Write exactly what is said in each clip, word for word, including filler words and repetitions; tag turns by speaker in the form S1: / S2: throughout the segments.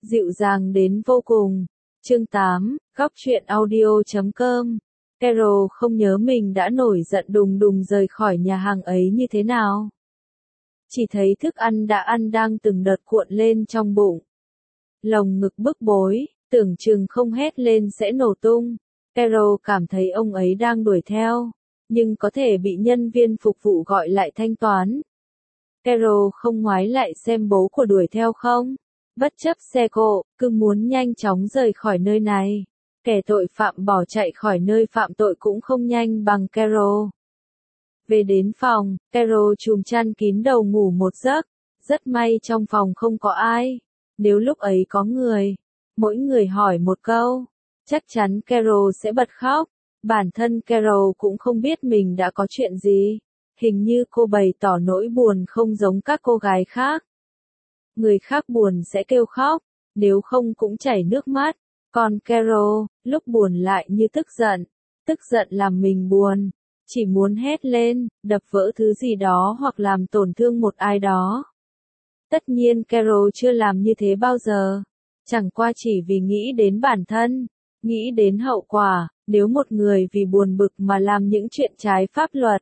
S1: dịu dàng đến vô cùng. Chương tám, góc truyện audio chấm com. Carol không nhớ mình đã nổi giận đùng đùng rời khỏi nhà hàng ấy như thế nào. Chỉ thấy thức ăn đã ăn đang từng đợt cuộn lên trong bụng. Lồng ngực bức bối, tưởng chừng không hét lên sẽ nổ tung. Carol cảm thấy ông ấy đang đuổi theo, nhưng có thể bị nhân viên phục vụ gọi lại thanh toán. Carol không ngoái lại xem bố của đuổi theo không. Bất chấp xe cộ, cứ muốn nhanh chóng rời khỏi nơi này. Kẻ tội phạm bỏ chạy khỏi nơi phạm tội cũng không nhanh bằng Carol. Về đến phòng, Carol chùm chăn kín đầu ngủ một giấc. Rất may trong phòng không có ai. Nếu lúc ấy có người, mỗi người hỏi một câu, chắc chắn Carol sẽ bật khóc. Bản thân Carol cũng không biết mình đã có chuyện gì. Hình như cô bày tỏ nỗi buồn không giống các cô gái khác. Người khác buồn sẽ kêu khóc, nếu không cũng chảy nước mắt. Còn Carol, lúc buồn lại như tức giận. Tức giận làm mình buồn, chỉ muốn hét lên, đập vỡ thứ gì đó hoặc làm tổn thương một ai đó. Tất nhiên Carol chưa làm như thế bao giờ. Chẳng qua chỉ vì nghĩ đến bản thân, nghĩ đến hậu quả, nếu một người vì buồn bực mà làm những chuyện trái pháp luật.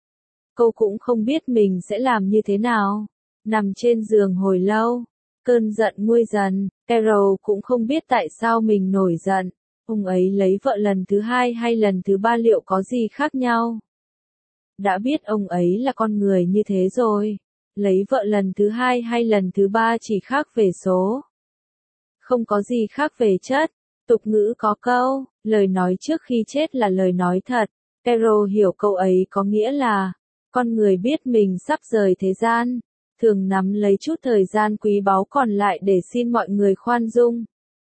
S1: Cô cũng không biết mình sẽ làm như thế nào. Nằm trên giường hồi lâu, cơn giận nguôi dần, Carol cũng không biết tại sao mình nổi giận. Ông ấy lấy vợ lần thứ hai hay lần thứ ba liệu có gì khác nhau? Đã biết ông ấy là con người như thế rồi. Lấy vợ lần thứ hai hay lần thứ ba chỉ khác về số. Không có gì khác về chất. Tục ngữ có câu, lời nói trước khi chết là lời nói thật. Carol hiểu câu ấy có nghĩa là, con người biết mình sắp rời thế gian, thường nắm lấy chút thời gian quý báu còn lại để xin mọi người khoan dung.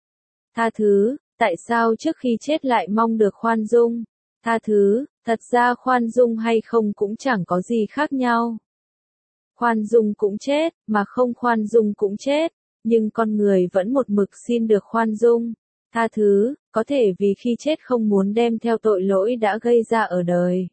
S1: Tha thứ, tại sao trước khi chết lại mong được khoan dung? Tha thứ, thật ra khoan dung hay không cũng chẳng có gì khác nhau. Khoan dung cũng chết, mà không khoan dung cũng chết, nhưng con người vẫn một mực xin được khoan dung. Tha thứ, có thể vì khi chết không muốn đem theo tội lỗi đã gây ra ở đời.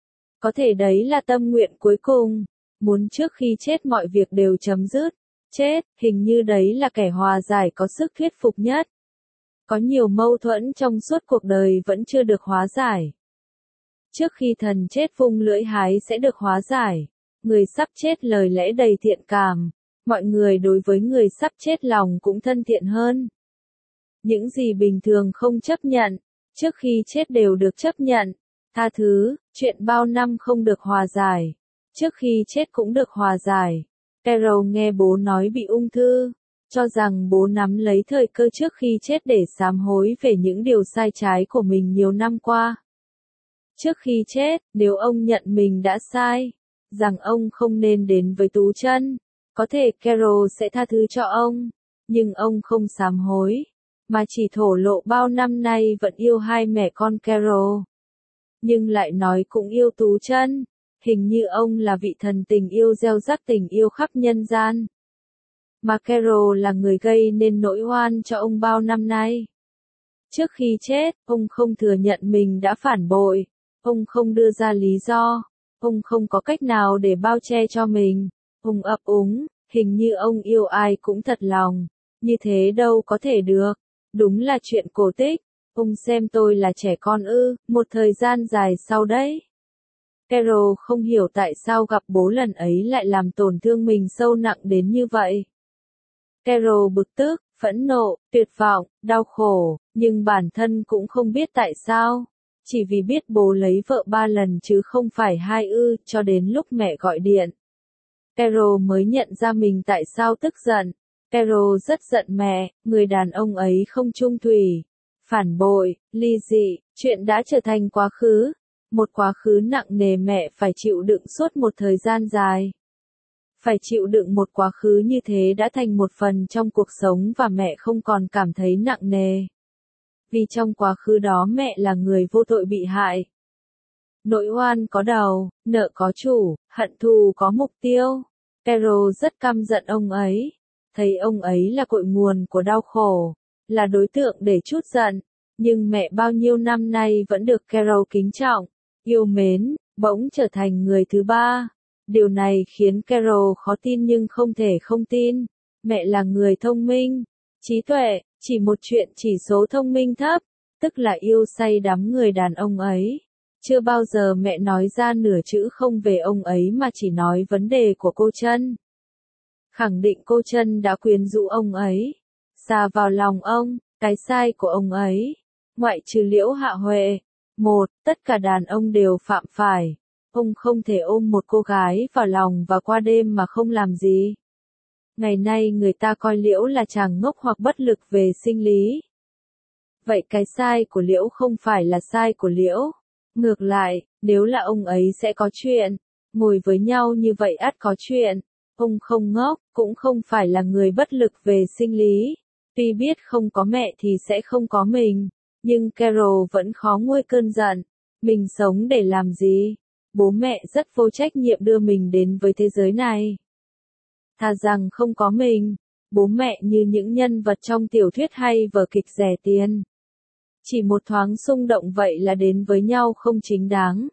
S1: Có thể đấy là tâm nguyện cuối cùng, muốn trước khi chết mọi việc đều chấm dứt. Chết, hình như đấy là kẻ hòa giải có sức thuyết phục nhất. Có nhiều mâu thuẫn trong suốt cuộc đời vẫn chưa được hóa giải. Trước khi thần chết vung lưỡi hái sẽ được hóa giải. Người sắp chết lời lẽ đầy thiện cảm. Mọi người đối với người sắp chết lòng cũng thân thiện hơn. Những gì bình thường không chấp nhận, trước khi chết đều được chấp nhận. Tha thứ, chuyện bao năm không được hòa giải, trước khi chết cũng được hòa giải. Carol nghe bố nói bị ung thư, cho rằng bố nắm lấy thời cơ trước khi chết để sám hối về những điều sai trái của mình nhiều năm qua. Trước khi chết, nếu ông nhận mình đã sai, rằng ông không nên đến với Tú Chân, có thể Carol sẽ tha thứ cho ông, nhưng ông không sám hối, mà chỉ thổ lộ bao năm nay vẫn yêu hai mẹ con Carol. Nhưng lại nói cũng yêu Tú Chân, hình như ông là vị thần tình yêu gieo rắc tình yêu khắp nhân gian. Mà Carol là người gây nên nỗi oan cho ông bao năm nay. Trước khi chết, ông không thừa nhận mình đã phản bội, ông không đưa ra lý do, ông không có cách nào để bao che cho mình, ông ấp úng, hình như ông yêu ai cũng thật lòng, như thế đâu có thể được, đúng là chuyện cổ tích. Ông xem tôi là trẻ con ư, một thời gian dài sau đấy. Carol không hiểu tại sao gặp bố lần ấy lại làm tổn thương mình sâu nặng đến như vậy. Carol bực tức, phẫn nộ, tuyệt vọng, đau khổ, nhưng bản thân cũng không biết tại sao. Chỉ vì biết bố lấy vợ ba lần chứ không phải hai ư, cho đến lúc mẹ gọi điện. Carol mới nhận ra mình tại sao tức giận. Carol rất giận mẹ, người đàn ông ấy không chung thủy. Phản bội, ly dị, chuyện đã trở thành quá khứ. Một quá khứ nặng nề mẹ phải chịu đựng suốt một thời gian dài. Phải chịu đựng một quá khứ như thế đã thành một phần trong cuộc sống và mẹ không còn cảm thấy nặng nề. Vì trong quá khứ đó mẹ là người vô tội bị hại. Nỗi oan có đầu, nợ có chủ, hận thù có mục tiêu. Carol rất căm giận ông ấy. Thấy ông ấy là cội nguồn của đau khổ, là đối tượng để trút giận. Nhưng mẹ bao nhiêu năm nay vẫn được Carol kính trọng, yêu mến, bỗng trở thành người thứ ba. Điều này khiến Carol khó tin nhưng không thể không tin. Mẹ là người thông minh, Trí tuệ, chỉ một chuyện chỉ số thông minh thấp, tức là yêu say đắm người đàn ông ấy. Chưa bao giờ mẹ nói ra nửa chữ không về ông ấy mà chỉ nói vấn đề của cô Trân. Khẳng định cô Trân đã quyến rũ ông ấy, xa vào lòng ông, cái sai của ông ấy. Ngoại trừ Liễu Hạ Huệ. Một, tất cả đàn ông đều phạm phải. Ông không thể ôm một cô gái vào lòng và qua đêm mà không làm gì. Ngày nay người ta coi Liễu là chàng ngốc hoặc bất lực về sinh lý. Vậy cái sai của Liễu không phải là sai của Liễu. Ngược lại, nếu là ông ấy sẽ có chuyện. Ngồi với nhau như vậy ắt có chuyện. Ông không ngốc, cũng không phải là người bất lực về sinh lý. Tuy biết không có mẹ thì sẽ không có mình. Nhưng Carol vẫn khó nguôi cơn giận. Mình sống để làm gì? Bố mẹ rất vô trách nhiệm đưa mình đến với thế giới này. Thà rằng không có mình, bố mẹ như những nhân vật trong tiểu thuyết hay vở kịch rẻ tiền. Chỉ một thoáng xung động vậy là đến với nhau không chính đáng.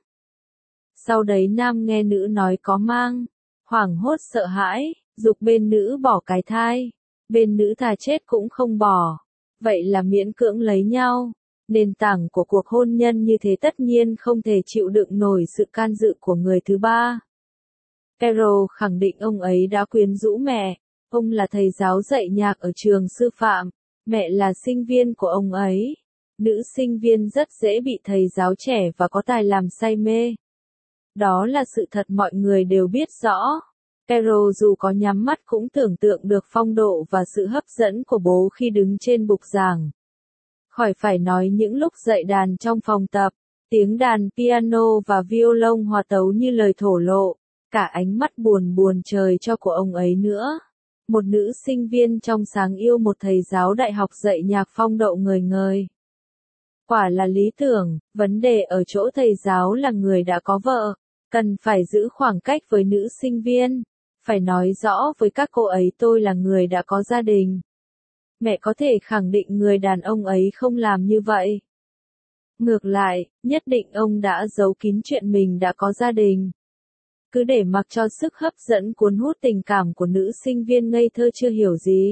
S1: Sau đấy nam nghe nữ nói có mang, hoảng hốt sợ hãi, giục bên nữ bỏ cái thai. Bên nữ thà chết cũng không bỏ. Vậy là miễn cưỡng lấy nhau. Nền tảng của cuộc hôn nhân như thế tất nhiên không thể chịu đựng nổi sự can dự của người thứ ba. Carol khẳng định ông ấy đã quyến rũ mẹ. Ông là thầy giáo dạy nhạc ở trường sư phạm. Mẹ là sinh viên của ông ấy. Nữ sinh viên rất dễ bị thầy giáo trẻ và có tài làm say mê. Đó là sự thật mọi người đều biết rõ. Carol dù có nhắm mắt cũng tưởng tượng được phong độ và sự hấp dẫn của bố khi đứng trên bục giảng. Khỏi phải nói những lúc dạy đàn trong phòng tập, tiếng đàn piano và violon hòa tấu như lời thổ lộ, cả ánh mắt buồn buồn trời cho của ông ấy nữa. Một nữ sinh viên trong sáng yêu một thầy giáo đại học dạy nhạc phong độ ngời ngời. Quả là lý tưởng, vấn đề ở chỗ thầy giáo là người đã có vợ, cần phải giữ khoảng cách với nữ sinh viên, phải nói rõ với các cô ấy tôi là người đã có gia đình. Mẹ có thể khẳng định người đàn ông ấy không làm như vậy. Ngược lại, nhất định ông đã giấu kín chuyện mình đã có gia đình. Cứ để mặc cho sức hấp dẫn cuốn hút tình cảm của nữ sinh viên ngây thơ chưa hiểu gì.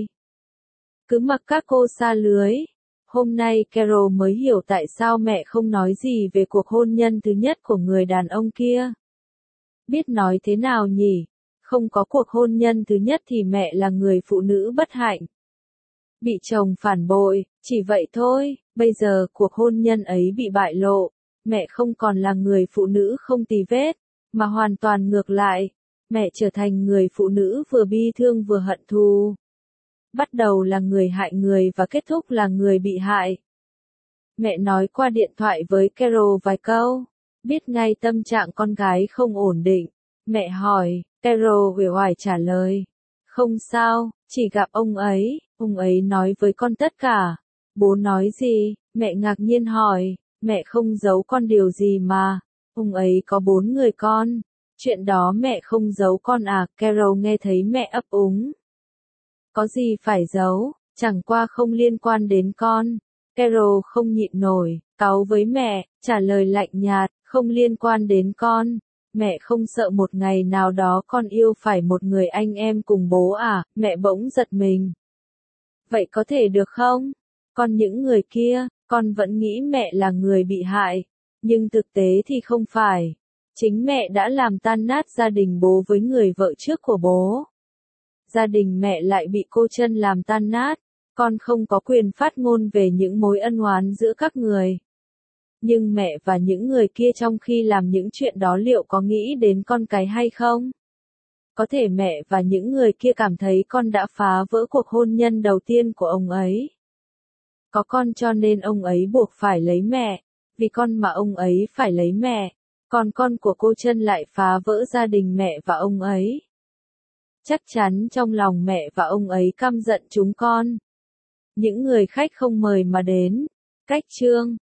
S1: Cứ mặc các cô sa lưới. Hôm nay Carol mới hiểu tại sao mẹ không nói gì về cuộc hôn nhân thứ nhất của người đàn ông kia. Biết nói thế nào nhỉ? Không có cuộc hôn nhân thứ nhất thì mẹ là người phụ nữ bất hạnh. Bị chồng phản bội, chỉ vậy thôi, bây giờ cuộc hôn nhân ấy bị bại lộ, mẹ không còn là người phụ nữ không tì vết, mà hoàn toàn ngược lại, mẹ trở thành người phụ nữ vừa bi thương vừa hận thù. Bắt đầu là người hại người và kết thúc là người bị hại. Mẹ nói qua điện thoại với Carol vài câu, biết ngay tâm trạng con gái không ổn định. Mẹ hỏi, Carol uể oải trả lời, không sao, chỉ gặp ông ấy, ông ấy nói với con tất cả. Bố nói gì? Mẹ ngạc nhiên hỏi, mẹ không giấu con điều gì mà, ông ấy có bốn người con, chuyện đó mẹ không giấu con à? Carol nghe thấy mẹ ấp úng. Có gì phải giấu, chẳng qua không liên quan đến con. Carol không nhịn nổi, cáu với mẹ, trả lời lạnh nhạt, không liên quan đến con. Mẹ không sợ một ngày nào đó con yêu phải một người anh em cùng bố à? Mẹ bỗng giật mình. Vậy có thể được không? Còn những người kia, con vẫn nghĩ mẹ là người bị hại. Nhưng thực tế thì không phải. Chính mẹ đã làm tan nát gia đình bố với người vợ trước của bố. Gia đình mẹ lại bị cô Trân làm tan nát. Con không có quyền phát ngôn về những mối ân oán giữa các người. Nhưng mẹ và những người kia trong khi làm những chuyện đó liệu có nghĩ đến con cái hay không? Có thể mẹ và những người kia cảm thấy con đã phá vỡ cuộc hôn nhân đầu tiên của ông ấy. Có con cho nên ông ấy buộc phải lấy mẹ, vì con mà ông ấy phải lấy mẹ, còn con của cô Trân lại phá vỡ gia đình mẹ và ông ấy. Chắc chắn trong lòng mẹ và ông ấy căm giận chúng con. Những người khách không mời mà đến. Cách chương